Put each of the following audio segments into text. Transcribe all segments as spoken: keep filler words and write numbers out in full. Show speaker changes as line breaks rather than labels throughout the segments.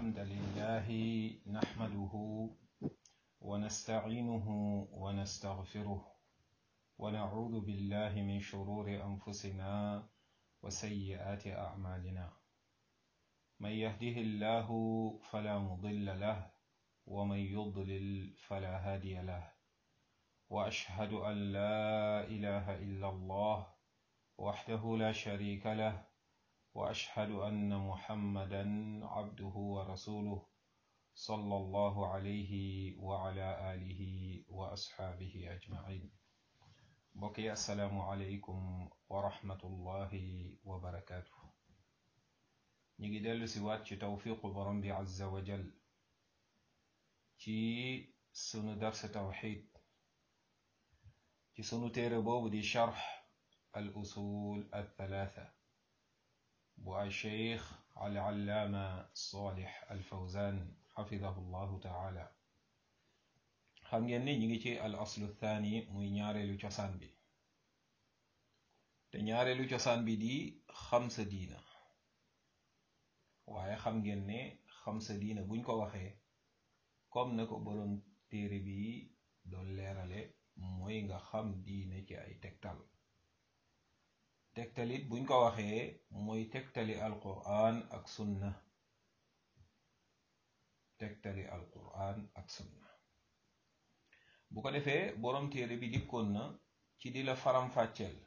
الحمد لله نحمده ونستعينه ونستغفره ونعوذ بالله من شرور أنفسنا وسيئات أعمالنا من يهده الله فلا مضل له ومن يضلل فلا هادي له وأشهد أن لا إله إلا الله وحده لا شريك له وأشهد أن محمدا عبده ورسوله صلى الله عليه وعلى آله وأصحابه أجمعين. بقي السلام عليكم ورحمة الله وبركاته. نيجي دلو سوات توفيق برمبي عز وجل ci sunu dars tawxid ci sunu téere boobu di charx al usul al thalatha bu ay cheikh al allaama salih al fawzan xafidahu llahu taala. xam ngeen ni ñi ngi ci al aslu thani muy ñaareelu cosaan bi te ñaareelu cosaan bi di xam sa diina. waaye xam ngeen ne xam sa diina buñ ko waxee comme na ko boroom téere bi doon leerale mooy nga xam diine ci ay tegtal. tegtalit buñ ko waxee mooy tegtali alquran ak sunna tegtali alquran ak sunna bu ko defee boroom téere bi dikkoon na ci di la faram-fàcceel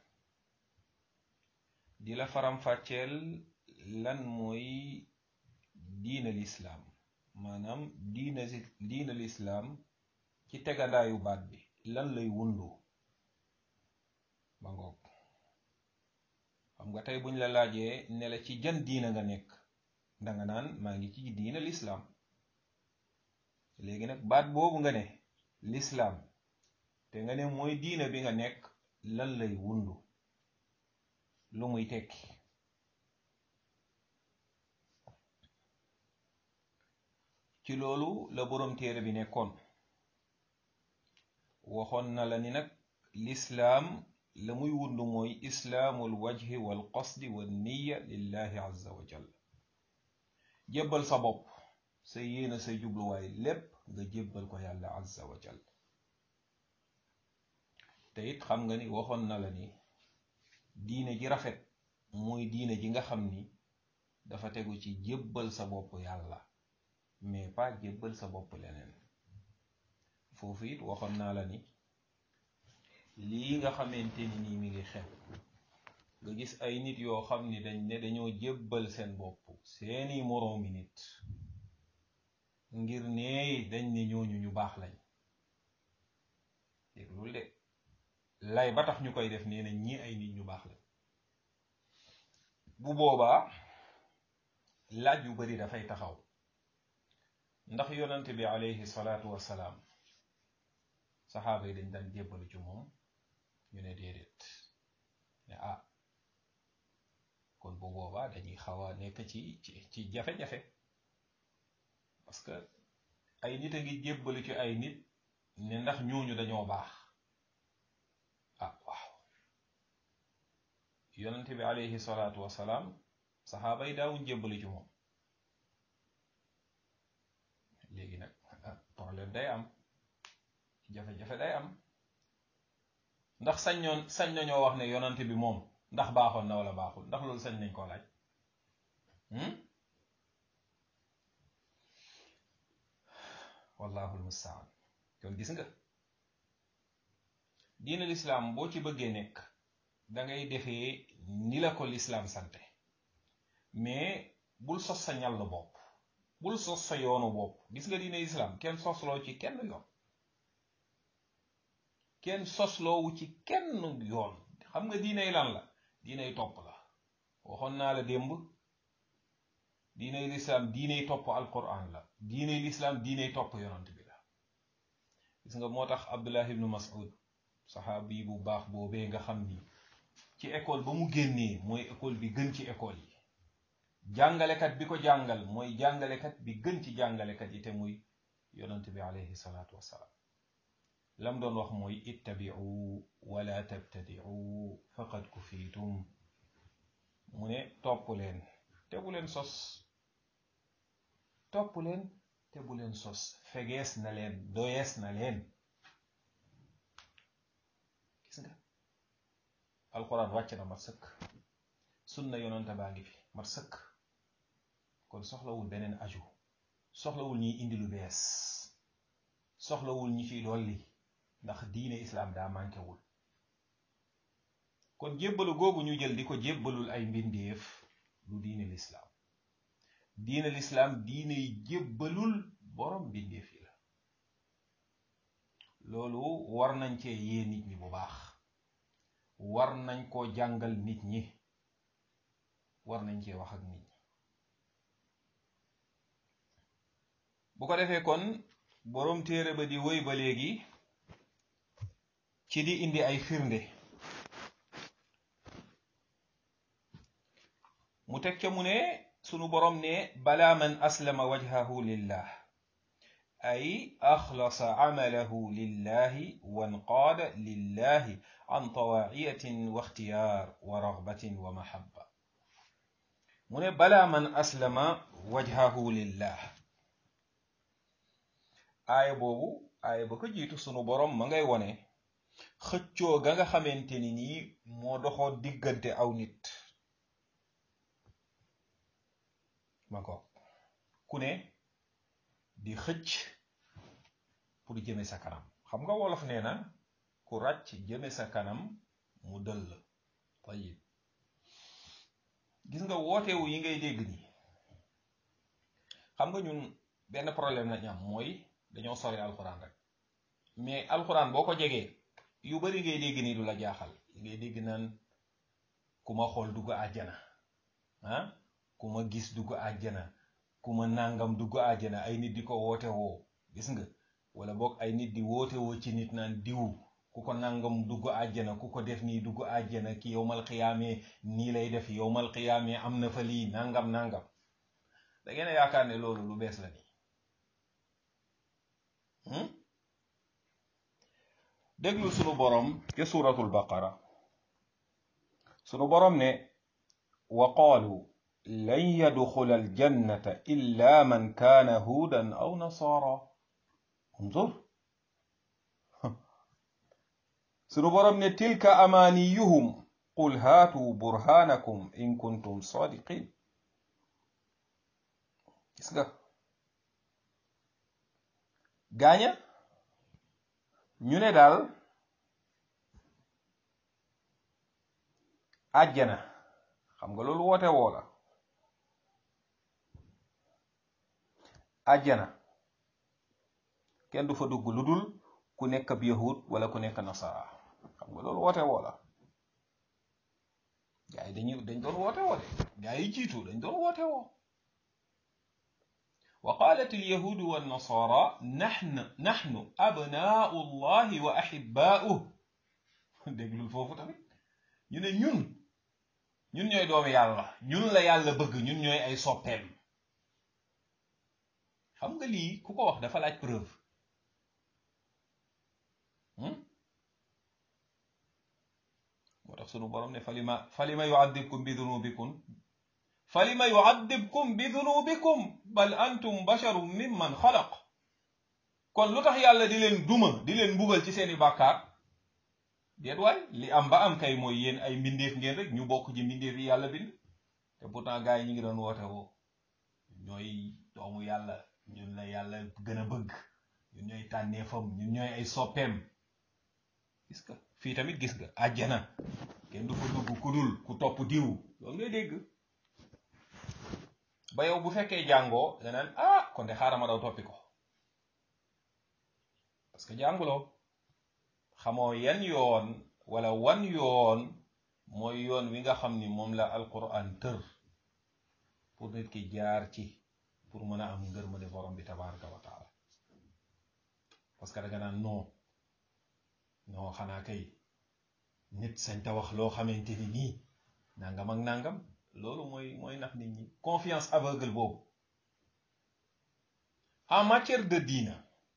di la faram-fàcceel lan mooy diina lislaam, maanaam diina diina lislaam ci tegandaayu baat bi lan lay wundu ba ngoog. xam nga tey buñ la laajee ne la ci jan diina nga nekk danga naan maa ngi ci diina lislaam. léegi nag baat boobu nga ne lislaam te nga ne mooy diina bi nga nekk lan lay wundu, lu muy tekki. ci loolu la boroom téere bi nekkoon. waxoon na la ni nag lislaam la muy wundu mooy islaamul wajhi wal qasdi wal niya lillahi azza wa jalla. jébbal sa bopp, sa yéena, sa jubluwaay lépp nga jébbal ko yàlla azza wa jalla. te it xam nga ni waxoon na la ni diine ji rafet mooy diine ji nga xam ni dafa tegu ci jébbal sa bopp yàlla mais pas jébbal sa bopp leneen. foofu it waxoon naa la ni lii nga xamante ni nii mi ngi xew nga gis ay nit yoo xam ni dañ ne dañoo jébbal seen bopp seeni moroomi nit ngir ne dañ ne ñooñu ñu baax lañ. déglul de lay ba tax ñu koy def nee nañ ñi ay nit ñu baax lañ. bu boobaa laaj yu bari dafay taxaw, ndax yonante bi alayhi salaatu wassalaam saxaaba yi dañ daan jébbalu ci moom? ñu ne déedéet. ne ah kon bu boobaa dañuy xaw a nekk ci ci ci jafe-jafe, parce que ay nit a ngi jébbalu ci ay nit ne ndax ñooñu dañoo baax. ah waaw yonante bi alayhi salaatu wassalaam saxaaba yi daawuñ jébbalu ci moom. léegi nag problème day am, jafe-jafe day am. ndax sañ ñoon sañ nañoo wax ne yonante bi moom ndax baaxoon na wala baaxul? ndax loolu sañ nañ koo laaj? wallaahu almustaan. kon gis nga diina lislaam boo ci bëggee nekk da ngay defee ni la ko lislaam sante, mais bul sos sa ñàll bopp, bul sos sa yoonu bopp. gis nga diina lislaam kenn sosloo ci kenn yoon, kenn sosloowu ci kenn yoon. xam nga diinay lan la? diinay topp la. waxoon naa la démb diinay lislaam diinay topp alquran la, diinay lislaam diinay topp yonant bi la. gis nga moo tax Abdullah ibnu Mas'ud saxaabi bu baax boobee nga xam ni ci école ba mu génnee mooy école bi gën ci école yi, jàngalekat bi ko jàngal mooy jàngalekat bi gën ci jàngalekat yi te muy yonant bi alayhi salaatu wassalaam. lam doon wax mooy ittabi'u wala tabtadi'u faqad kufiitum. mu ne topp leen te bu leen sos. topp leen te bu leen sos fegees na leen doyees na leen. gis nga alquran wàcc na mat sëkk, sunna yonante baa ngi fi mat sëkk, kon soxlawul beneen aju, soxlawul ñiy indi lu bees, soxlawul ñi ciy dolli, ndax diine islaam daa mànkewul. kon jébbalu googu ñu jël di ko jébbalul ay mbindeef du diine lislaam. diine lislaam diine yi jébbalul borom mbindeef yi la. loolu war nañ cee yee nit ñi bu baax, war nañ koo jàngal nit ñi, war nañ cee wax ak nit ñi. bu ko defee kon borom téere ba di wéy ba léegi ci di indi ay firnde. mu teg ca mu ne sunu borom ne bala man aslama wajhahu lillah ay axlasa amalahu lillahi wanqaada lillahi an tawaiyatin wa ixtiyaar wa raghbatin wa mahabba. mu ne bala man aslama wajhahu lillah. aaya boobu aaya ba ko jiitu sunu borom ma ngay wone xëccoo ga nga xamante ni nii moo doxoo diggante aw nit. ma ko ku ne di xëcc pour jëme sa kanam. xam nga wolof nee na ku ràcc jëme sa kanam mu dëll. tayib gis nga wootewu yi ngay dégg nii, xam nga ñun benn problème lañ am, mooy dañoo sori alxuraan rek. mais alxuraan boo ko jegee yu bari ngay dégg nii du la jaaxal. ngay dégg naan ku ma xool dugg àjjana, ah ku ma gis dugg àjjana, ku ma nàngam dugg àjjana, ay nit di ko woote woo. gis nga wala boog ay nit di woote woo ci nit naan diw ku ko nàngam dugg àjjana, ku ko def nii dugg àjjana, ki yowmal xiyaamee nii lay def, yowmal xiyaamee am na fa lii nàngam nàngam. da ngeen a yaakaar ne loolu lu bees la nii. déglu sunu borom ca suratul baqara. sunu borom ne wa qaalu lan yadxula aljannata illa man kaana huudan aw nasaara. unzur sunu borom ne tilka amaaniyuhum qul haatu burhanakum in kuntum sadiqin. gis nga gaaña ñu ne daal àjjana, xam nga loolu woote woo la. àjjana kenn du fa dugg lu dul ku nekk ab yahud wala ku nekk nasara. xam nga loolu woote woo la. gaa yi dañuy dañ doon woote woo de, gaa yi jiitu dañ doon woote woo. wa qaalat alyahudu wannasara naxnu naxnu abnaau llahi wa axibaauh. déglul foofu tamit ñu ne ñun ñun ñooy doomu yàlla, ñun la yàlla bëgg, ñun ñooy ay soppeem. xam nga lii ku ko wax dafa laaj preuve. moo tax sunu borom ne falima falima yuaddibkum bi dunubikum falima yuaddibkum bi dunubikum bal antum basharun mimman xalaq. kon lu tax yàlla di leen duma di leen mbugal ci seeni bàkkaar? déet waay, li am ba am kay mooy yéen ay mbindeef ngeen rek, ñu bokk ci mbindeef yi yàlla bind. te pourtant gars yi ñu ngi doon woote woo ñooy doomu yàlla, ñun la yàlla gën a bëgg, ñun ñooy tànneefam, ñun ñooy ay soppeem. gis nga fii tamit gis nga àjjana kenn du fa dugg ku dul ku topp diw. loolu ngay dégg ba yow bu fekkee jàngoo nga naan ah kon de xaaral ma daw toppi ko, parce que jànguloo, xamoo yan yoon wala wan yoon mooy yoon wi nga xam ni moom la alquran tër pour nit ki jaar ci pour mën a am ngërmande borom bi tabaraka wa taala. parce que da nga naan non non xanaa kay nit sañ ta wax loo xamante ni nii nangam ak nangam. loolu mooy mooy nax nit ñi, confiance aveugle boobu. en matière de diina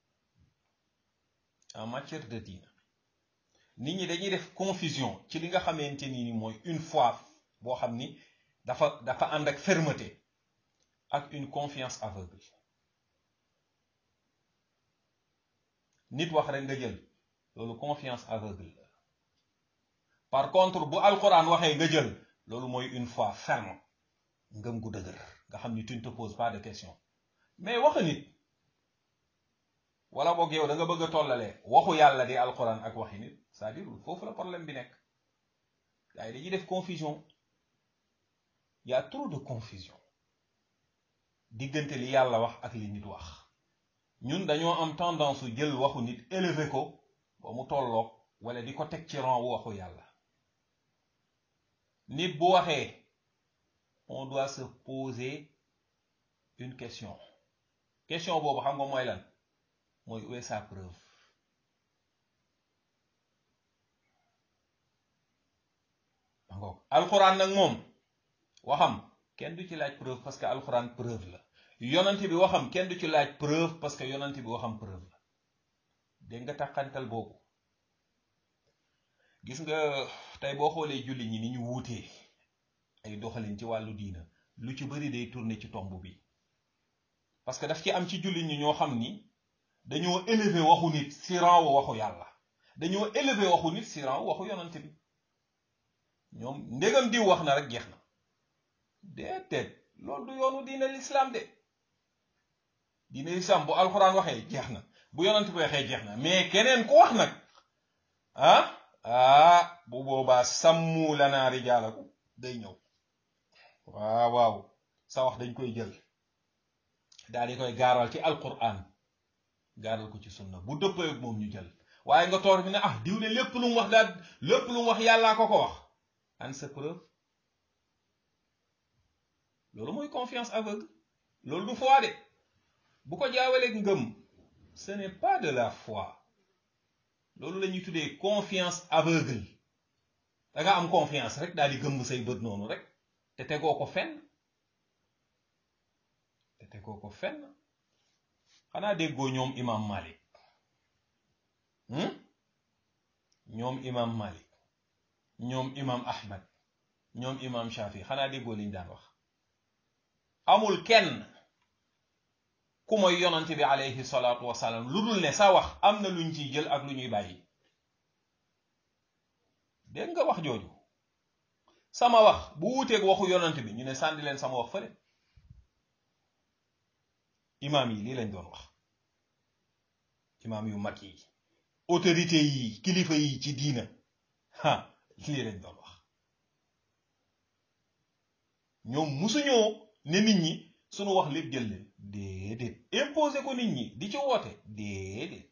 en matière de diina nit ñi dañuy def confusion ci li nga xamante ni ni mooy une foi boo xam ni dafa dafa ànd ak fermeté ak une confiance aveugle. nit wax rek nga jël loolu confiance aveugle la. par contre bu alquran waxee nga jël loolu mooy une foi ferme ngëm gu dëgër nga xam ni tu ne te poses pas de question. mais waxu nit wala boog yow da nga bëgg a tollale waxu yàlla di alquran ak waxi nit c'est-à-dire foofu la problème bi nekk. gars yi dañuy def confusion, il y a trop de confusion diggante li yàlla wax ak li nit wax. ñun dañoo am tendance su jël waxu nit élevé ko ba mu tolloog wala di ko teg ci rang waxu yàlla. nit bu waxee on doit se poser une question. question boobu xam nga mooy lan mooy où est sa preuve. alxuraan nag moom waxam kenn du ci laaj preuve parce que alxuraan preuve la. yonent bi waxam kenn du ci laaj preuve parce que yonent bi waxam preuve la. dégg nga tàqantal boobu. gis nga tey boo xoolee julli ñi ni ñu wuutee ay doxalin ci wàllu diina lu ci bari day tourner ci tomb bi. parce que daf ci am ci julli ñi ñoo xam ni dañoo élevé waxu nit si rang waxu yàlla. dañoo élevé waxu nit si rang waxu yonent bi. ñoom ndegam diw wax na rek jeex na. déedéet loolu du yoonu diine l'islam de. diine l'islam bu alxuraan waxee jeex na bu yonent bi waxee jeex na mais keneen ku wax nag ah ah bu boobaa sàmmu lanaa rijaalaku day ñëw. waaw waaw sa wax dañ koy jël daal di koy gaaral ci alquran gaaral ko ci sunna bu dëppee ak moom ñu jël. waaye nga toor bi ne ah diw de lépp lu mu wax daal lépp lu mu wax yàllaa ko ko wax. an sa preuve. loolu mooy confiance aveugle. loolu du foi de. bu ko jaawaleeg ngëm ce n'est pas de la foi. loolu la ñuy tuddee confiance aveugle. da nga am confiance rek daal di gëmm say bët noonu rek te tegoo ko fenn te tegoo ko fenn. xanaa déggoo ñoom imam Malik ñoom imam Malik ñoom imam Ahmad ñoom imam Shafi xanaa déggoo liñ daan wax. amul kenn ku mooy yonent bi alayhi salaatu wasalaam lu dul ne sa wax am na luñ ciy jël ak lu ñuy bàyyi. dégg nga wax jooju sama wax bu wuuteeg waxu yonent bi ñu ne sànni leen sama wax fële. imaam yi lii lañ doon wax. imaam yu mag yi autorité yi kilifa yi ci diina ha lii lañ doon wax. ñoom musuñoo ne nit ñi sunu wax lépp jël leen déedéet imposé ko nit ñi di ci woote déedéet.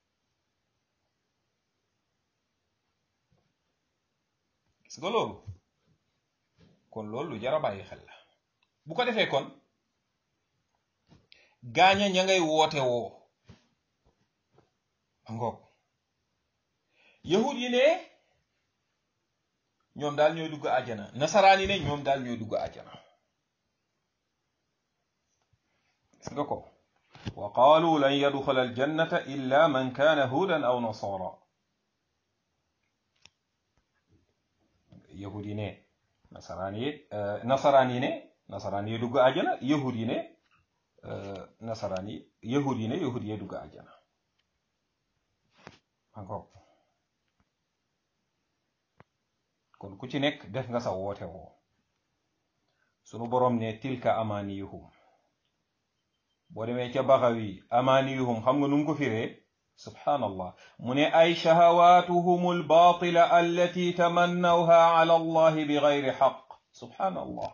gis nga loolu kon loolu lu jar a bàyyi xel la. bu ko defee kon gaaña ña ngay woote woo ngoog yahud yi ne ñoom daal ñooy dugg àjjana nasaraan yi ne ñoom daal ñooy dugg àjjana. gis nga ko wa qaalu lan yadxula aljannata illa man kaana hudan aw nasara. yahud yi ne nasaraan yi nasaraan yi ne nasaraan yi dugg àjjana yahud yi ne nasaraan yi yahud yi ne yahud yi dugg àjjana. encore kon ku ci nekk def nga sa woote woo. sunu boroom ne tilka amaniyuhum. boo demee ca Baxawi amaniyuhum xam nga nu mu ko firee subhanallah mu ne ay shahawaatuhum albatila allati tamannawha ala allah bi gayri xaq. subhanallah.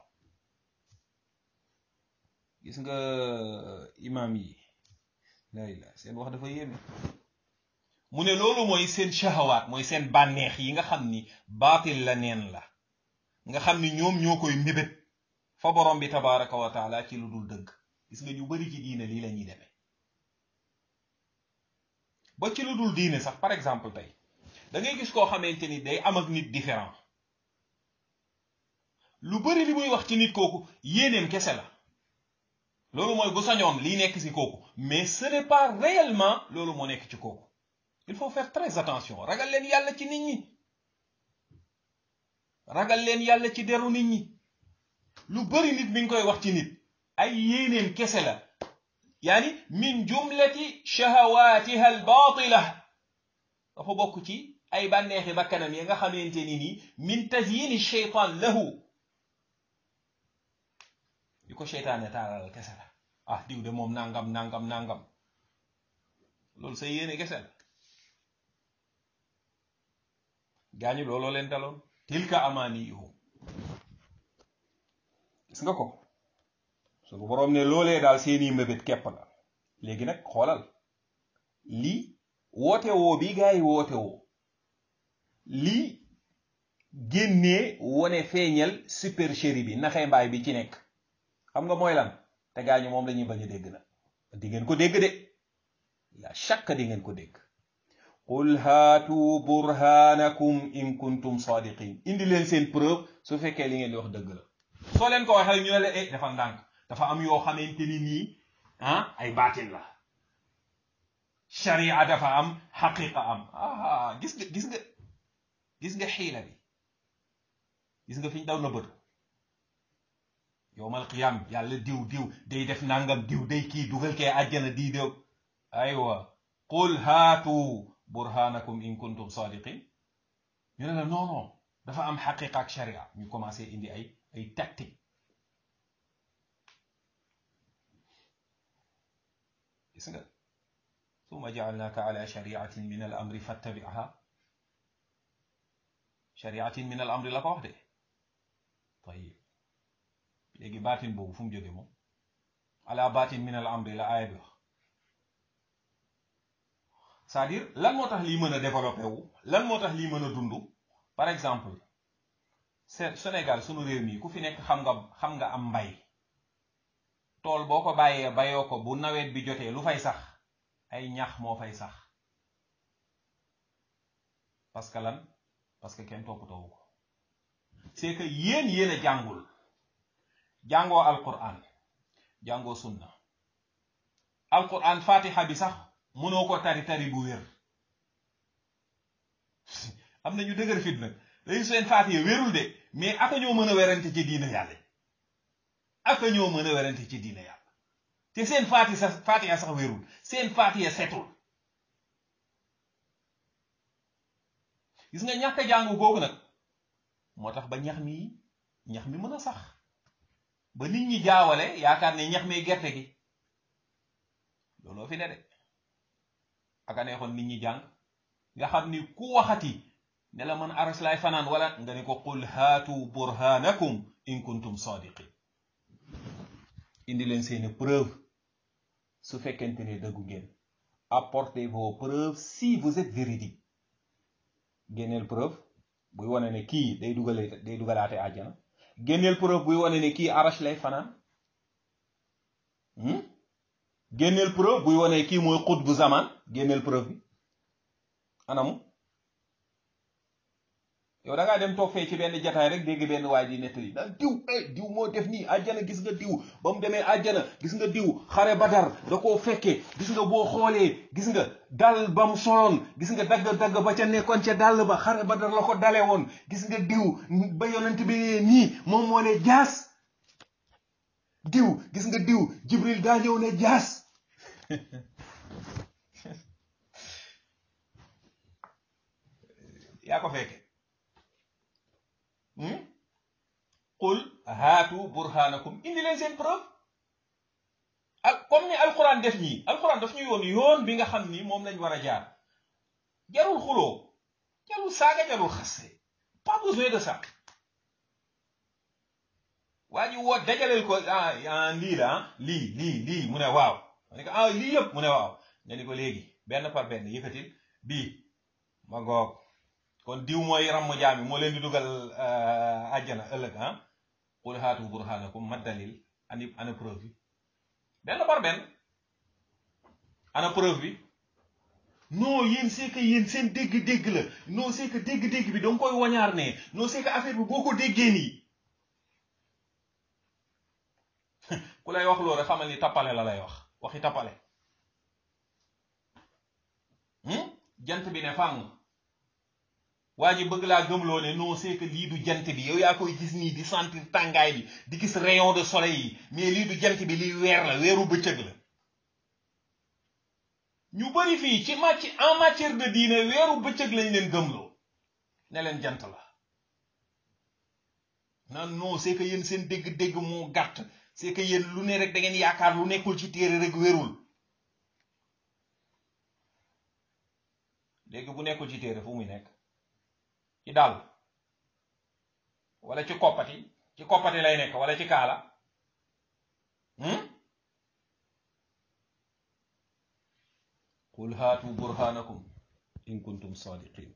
gis nga imaam yi laa ilaa seen wax dafa yéeme. mu ne loolu mooy seen shahawaat mooy seen bànneex yi nga xam ni baatil la neen la nga xam ni ñoom ñoo koy mébét fa borom bi tabaraka wa taala ci lu dul dëgg. gis nga ñu bari ci diine lii la ñuy demee ba ci lu dul diine sax. par exemple tey da ngay gis koo xamante ni day am ak nit différent lu bari li muy wax ci nit kooku yéeneem kese la. loolu mooy bu sañoon lii nekk ci kooku mais ce n'est pas réellement loolu moo nekk ci kooku. il faut faire très attention. ragal leen yàlla ci nit ñi ragal leen yàlla ci deru nit ñi. lu bari nit mi ngi koy wax ci nit ay yéeneem kese la yaani min jumlati shahawatiha albatila dafa bokk ci ay bànneexi bakkanam ya nga xamante ni nii min tazyini sheytaan lahu di ko sheytaane taalal kese la ah diw de moom nangam nangam nangam loolu sa yéene kese la gaañu looloo leen daloon tilka amaniyuhum gis nga ko su ko boroom ne loolee daal seeni mébét képp la léegi nag xoolal lii woote woo bi gaa yi woote woo lii génnee wone feeñal supercherie bi naxee mbaay bi ci nekk xam nga mooy lan te gaañu moom lañuy bañ a dégg na di ngeen ko dégg de la shakka di ngeen ko dégg qul haatu burhanakum in kuntum sadiqin indi leen seen preuve su fekkee li ngeen di wax dëgg la soo leen ko waxee ñu ne la eh dafa ndànk dafa am yoo xamante ni nii ah ay baatin la sharia dafa am xaqiqa am ah gis nga gis nga gis nga xiila bi gis nga fi ñu daw na bëtu yowmal qiyam yàlla diw diw day def nangam diw day kii dugal kee àjjana di déw aywa qul haatu burhanakum in kuntum sadiqin ñu ne la non non dafa am xaqiqa ak sharia ñu commencé indi ay ay tactique gis nga summa ja'alnaka ala shari'atin min al amri fattabi'ha shari'atin min al amri la ko wax de tayib léegi baatin boobu fu mu jóge moom ala baatin min al amri la aaya bi wax c'est-à-dire lan moo tax lii mën a développé wu lan moo tax lii mën a dund par exemple Sénégal sunu réew mi ku fi nekk xam nga xam nga am mbay tool boo ko bàyyee bayoo ko bu nawet bi jotee lu fay sax ay ñax moo fay sax parce que lan parce que kenn toppatoowu ko c'est que yéen yéen a jàngul jàngoo alquran jàngoo sunna alquran fatiha bi sax mënoo ko tari tari bu wér am na ñu dëgër fit nag dañu seen fatiha wérul de mais aka ñoo mën a werante ci diina yàlla aka ñoo mën a werante ci diina yàlla te seen fatiha fatiha sax wérul seen fatiha setul gis nga ñàkk a jàngu googu nag moo tax ba ñax mi ñax mi mën a sax ba nit ñi jaawale yaakaar ne ñax mi gerte gi looloo fi ne de aka neexoon nit ñi jàng nga xam ni ku waxati ne la man aras laay fanaan wala nga ne ko qul haatu burhanakum in kuntum sadiqin indi leen seeni preuve su fekkente ne dëggu ngeen apportez vos preuves si vous êtes véridique génneel preuve buy wane ne kii day dugale day dugalaate àjjana génneel preuve buy wane ne kii arash lay fanaan génneel preuve buy wane kii mooy xut bu zaman génneel preuve bi anamu yow da ngaa dem toog fee ci benn jataay rek dégg benn waay di nettali naan diw eh diw moo def nii àjjana gis nga diw ba mu demee àjjana gis nga diw xare badar da koo fekke gis nga boo xoolee gis nga dal ba mu soloon gis nga dagg-dagg ba ca nekkoon ca dàll ba xare badar la ko dale woon gis nga diw ba yonent bi nii moom moo ne jaas diw gis nga diw jibril daa ñëw ne jaas yaa ko fekke qul haatu burhanakum indi leen seen preuve ak comme ni alquran def ñii alquran daf ñu yoon yoon bi nga xam ni moom lañ war a jaar jarul xuloo jarul saaga jarul xaste pas besoin de ça waa ji woo dajaleel ko ah lii la lii lii lii mu ne waaw ma ne ko ah lii yëpp mu ne waaw nga ni ko léegi benn par benn yëkkatil bii ma goog kon diw mooy ramm jaami moo leen di dugal àjjana ëllëg ah qul haatu burhanakum ma dalil ani ana preuve bi benn par benn ana preuve bi non yéen c'est que yéen seen dégg-dégg la non c'est que dégg-dégg bi danga koy wañaar ne non c'est que affaire bi boo ko déggee nii ku lay wax loolu rek xamal ni tappale la lay wax waxi tappale jant bi ne fàng waa ji bëgg laa gëmloo ne non c'est que lii du jant bi yow yaa koy gis nii di sentir tàngaay bi di gis rayon de soleil yi mais lii du jant bi lii weer la weeru bëccëg la ñu bari fii ci màcc en matière de diine weeru bëccëg lañ leen gëmloo ne leen jant la naan non c'est que yéen seen dégg-dégg moo gàtt c'est que yéen lu ne rek da ngeen yaakaar lu nekkul ci téere rek wérul dégg bu nekkul ci téere fu muy nekk ci daal wala ci koppati ci koppati lay nekk wala ci kaala qul haatu burhanakum in kuntum sadiqin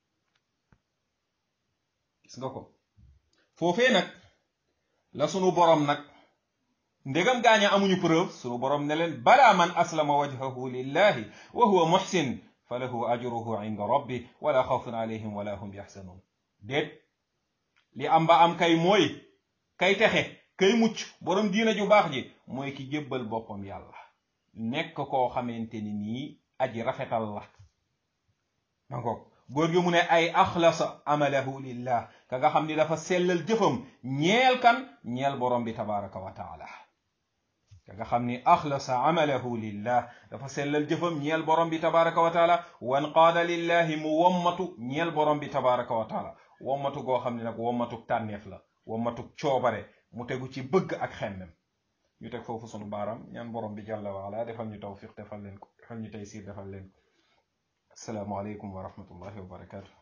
gis nga ko foofee nag la sunu borom nag ndegam gaaña amuñu preuve sunu borom ne leen bala man aslama wajhahu lillahi wa huwa muhsin falahu ajruhu inda rabbi wala xawfun alayhim wala hum yaxsanun déet li am ba am kay mooy kay texe kay mucc borom diina ju baax ji mooy ki jébbal boppam yàlla nekk koo xamante ni nii aji rafetal la dangoog góor gi mu ne ay axlasa amalahu lillah ka nga xam ni dafa sellal jëfam ñeel kan ñeel borom bi tabaraka wa taala ka nga xam ni axlasa amalahu lillah dafa sellal jëfam ñeel borom bi tabaraka wa taala wan qaada lillahi mu wommatu ñeel borom bi tabaraka wa taala wommatu goo xam ne nag wommatuk tànneef la wommatuk coobare mu tegu ci bëgg ak xemmem ñu teg foofu sunu baaram ñaan borom bi jàlla waala defal ñu tawfiq defal leen ko defal ñu taysir defal leen ko assalaamu aleykum wa rahmatullahi wa barakatuh